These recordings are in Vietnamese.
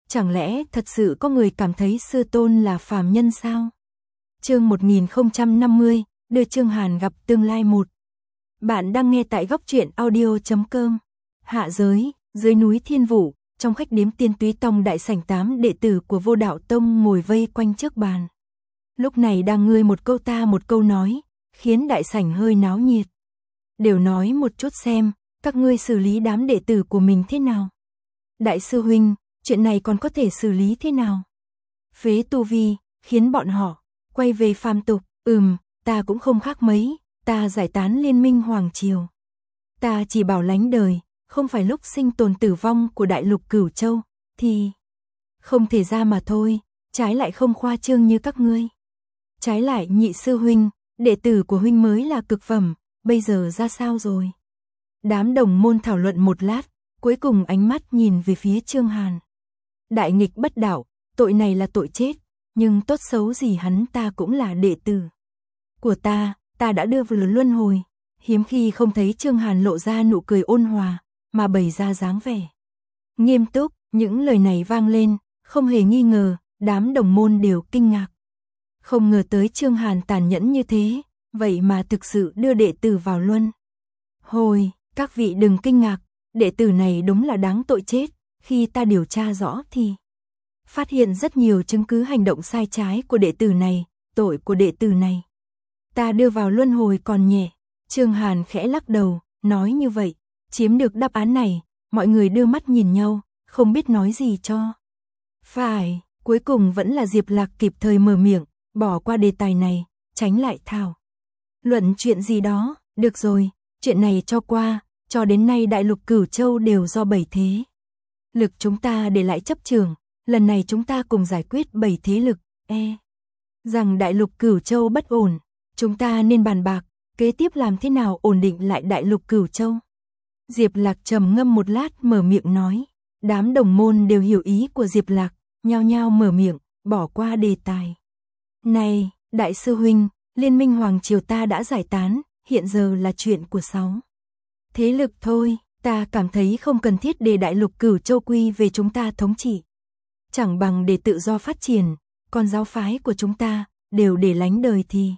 Chẳng lẽ thật sự có người cảm thấy sư tôn là phàm nhân sao? Chương 1050, đưa Chương Hàn gặp tương lai 1. Bạn đang nghe tại góc truyện audio.com. Hạ giới, dưới núi Thiên Vũ, trong khách điếm Tiên Túy Tông đại sảnh 8 đệ tử của Vô Đạo Tông ngồi vây quanh trước bàn. Lúc này đang ngươi một câu ta một câu nói, khiến đại sảnh hơi náo nhiệt. Đều nói một chút xem, các ngươi xử lý đám đệ tử của mình thế nào? Đại sư huynh, chuyện này còn có thể xử lý thế nào? Phế tu vi, khiến bọn họ quay về phàm tục. Ta cũng không khác mấy, ta giải tán liên minh Hoàng Triều. Ta chỉ bảo lánh đời, không phải lúc sinh tồn tử vong của đại lục Cửu Châu, thì không thể ra mà thôi, trái lại không khoa trương như các ngươi. Trái lại nhị sư huynh, đệ tử của huynh mới là cực phẩm, bây giờ ra sao rồi? Đám đồng môn thảo luận một lát, cuối cùng ánh mắt nhìn về phía Chương Hàn. Đại nghịch bất đạo, tội này là tội chết, nhưng tốt xấu gì hắn ta cũng là đệ tử của ta đã đưa vào luân hồi. Hiếm khi không thấy Chương Hàn lộ ra nụ cười ôn hòa, mà bày ra dáng vẻ nghiêm túc. Những lời này vang lên, không hề nghi ngờ, đám đồng môn đều kinh ngạc. Không ngờ tới Chương Hàn tàn nhẫn như thế, vậy mà thực sự đưa đệ tử vào luân hồi. Các vị đừng kinh ngạc, đệ tử này đúng là đáng tội chết. Khi ta điều tra rõ thì phát hiện rất nhiều chứng cứ hành động sai trái của đệ tử này, tội của đệ tử này ta đưa vào luân hồi còn nhẹ. Chương Hàn khẽ lắc đầu, nói như vậy, chiếm được đáp án này, mọi người đưa mắt nhìn nhau, không biết nói gì cho phải. Cuối cùng vẫn là Diệp Lạc kịp thời mở miệng, bỏ qua đề tài này, tránh lại thảo luận chuyện gì đó. Được rồi, chuyện này cho qua, cho đến nay đại lục Cửu Châu đều do 7 thế lực chúng ta để lại chấp trường, lần này chúng ta cùng giải quyết 7 thế lực, rằng đại lục Cửu Châu bất ổn, chúng ta nên bàn bạc, kế tiếp làm thế nào ổn định lại đại lục Cửu Châu. Diệp Lạc trầm ngâm một lát mở miệng nói, đám đồng môn đều hiểu ý của Diệp Lạc, nhao nhao mở miệng, bỏ qua đề tài này. Đại sư huynh, liên minh Hoàng Triều ta đã giải tán, hiện giờ là chuyện của 6 thế lực thôi, ta cảm thấy không cần thiết để đại lục Cửu Châu quy về chúng ta thống trị. Chẳng bằng để tự do phát triển, còn giáo phái của chúng ta đều để lánh đời thì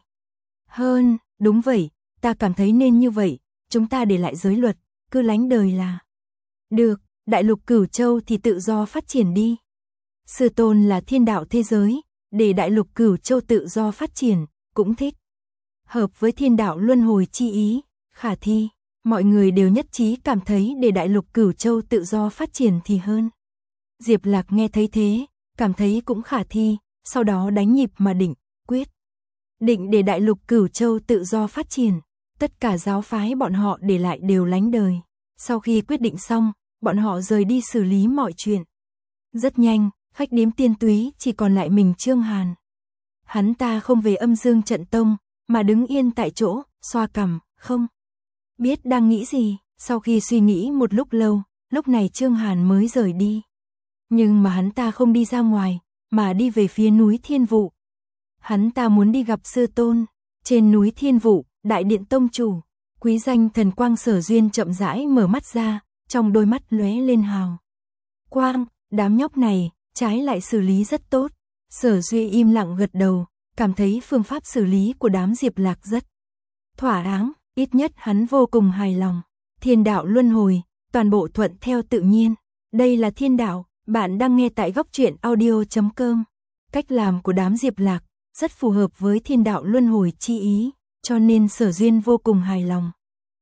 hơn. Đúng vậy, ta cảm thấy nên như vậy, chúng ta để lại giới luật, cứ lánh đời là được, đại lục Cửu Châu thì tự do phát triển đi. Sư tôn là thiên đạo thế giới, để đại lục Cửu Châu tự do phát triển, cũng thích hợp với thiên đạo luân hồi chi ý, khả thi. Mọi người đều nhất trí cảm thấy để đại lục Cửu Châu tự do phát triển thì hơn. Diệp Lạc nghe thấy thế, cảm thấy cũng khả thi, sau đó đánh nhịp mà quyết định để đại lục Cửu Châu tự do phát triển. Tất cả giáo phái bọn họ để lại đều lánh đời. Sau khi quyết định xong, bọn họ rời đi xử lý mọi chuyện. Rất nhanh, khách điếm Tiên Túy chỉ còn lại mình Chương Hàn. Hắn ta không về Âm Dương Trận Tông, mà đứng yên tại chỗ, xoa cằm, không biết đang nghĩ gì. Sau khi suy nghĩ một lúc lâu, lúc này Chương Hàn mới rời đi. Nhưng mà hắn ta không đi ra ngoài, mà đi về phía núi Thiên Vũ. Hắn ta muốn đi gặp sư tôn. Trên núi Thiên Vũ, đại điện tông chủ, quý danh thần quang Sở Duyên chậm rãi mở mắt ra, trong đôi mắt lóe lên hào quang. Đám nhóc này, trái lại xử lý rất tốt. Sở Duy im lặng gật đầu, cảm thấy phương pháp xử lý của đám Diệp Lạc rất thỏa đáng, ít nhất hắn vô cùng hài lòng. Thiên đạo luân hồi, toàn bộ thuận theo tự nhiên. Đây là thiên đạo, bạn đang nghe tại góc truyện audio.com. Cách làm của đám Diệp Lạc rất phù hợp với thiên đạo luân hồi chi ý, cho nên Sở Duyên vô cùng hài lòng.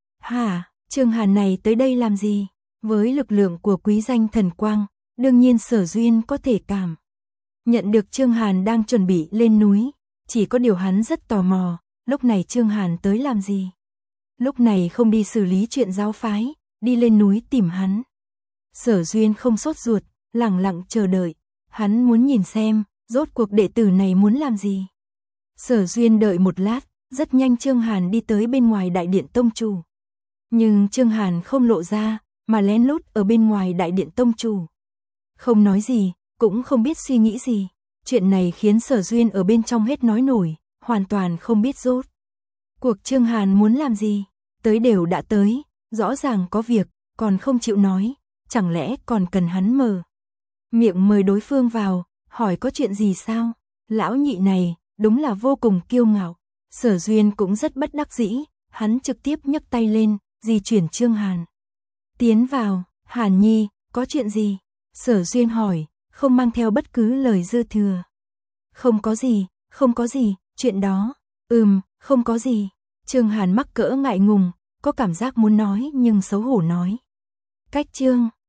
Chương Hàn này tới đây làm gì? Với lực lượng của quý danh thần quang, đương nhiên Sở Duyên có thể cảm nhận được Chương Hàn đang chuẩn bị lên núi. Chỉ có điều hắn rất tò mò, lúc này Chương Hàn tới làm gì? Lúc này không đi xử lý chuyện giáo phái, đi lên núi tìm hắn. Sở Duyên không sốt ruột, lặng lặng chờ đợi. Hắn muốn nhìn xem, rốt cuộc đệ tử này muốn làm gì. Sở Duyên đợi một lát, rất nhanh Chương Hàn đi tới bên ngoài đại điện tông chủ. Nhưng Chương Hàn không lộ ra, mà lén lút ở bên ngoài đại điện tông chủ. Không nói gì, cũng không biết suy nghĩ gì. Chuyện này khiến Sở Duyên ở bên trong hết nói nổi, hoàn toàn không biết rốt cuộc Chương Hàn muốn làm gì. Tới đều đã tới, rõ ràng có việc, còn không chịu nói, chẳng lẽ còn cần hắn mở miệng mời đối phương vào, hỏi có chuyện gì sao? Lão nhị này, đúng là vô cùng kiêu ngạo. Sở Duyên cũng rất bất đắc dĩ, hắn trực tiếp nhấc tay lên, di chuyển Trương Hàn. Tiến vào, Hàn Nhi, có chuyện gì? Sở Duyên hỏi, không mang theo bất cứ lời dư thừa. Không có gì, chuyện đó. Không có gì. Trương Hàn mắc cỡ ngại ngùng, có cảm giác muốn nói nhưng xấu hổ nói. Cách Trương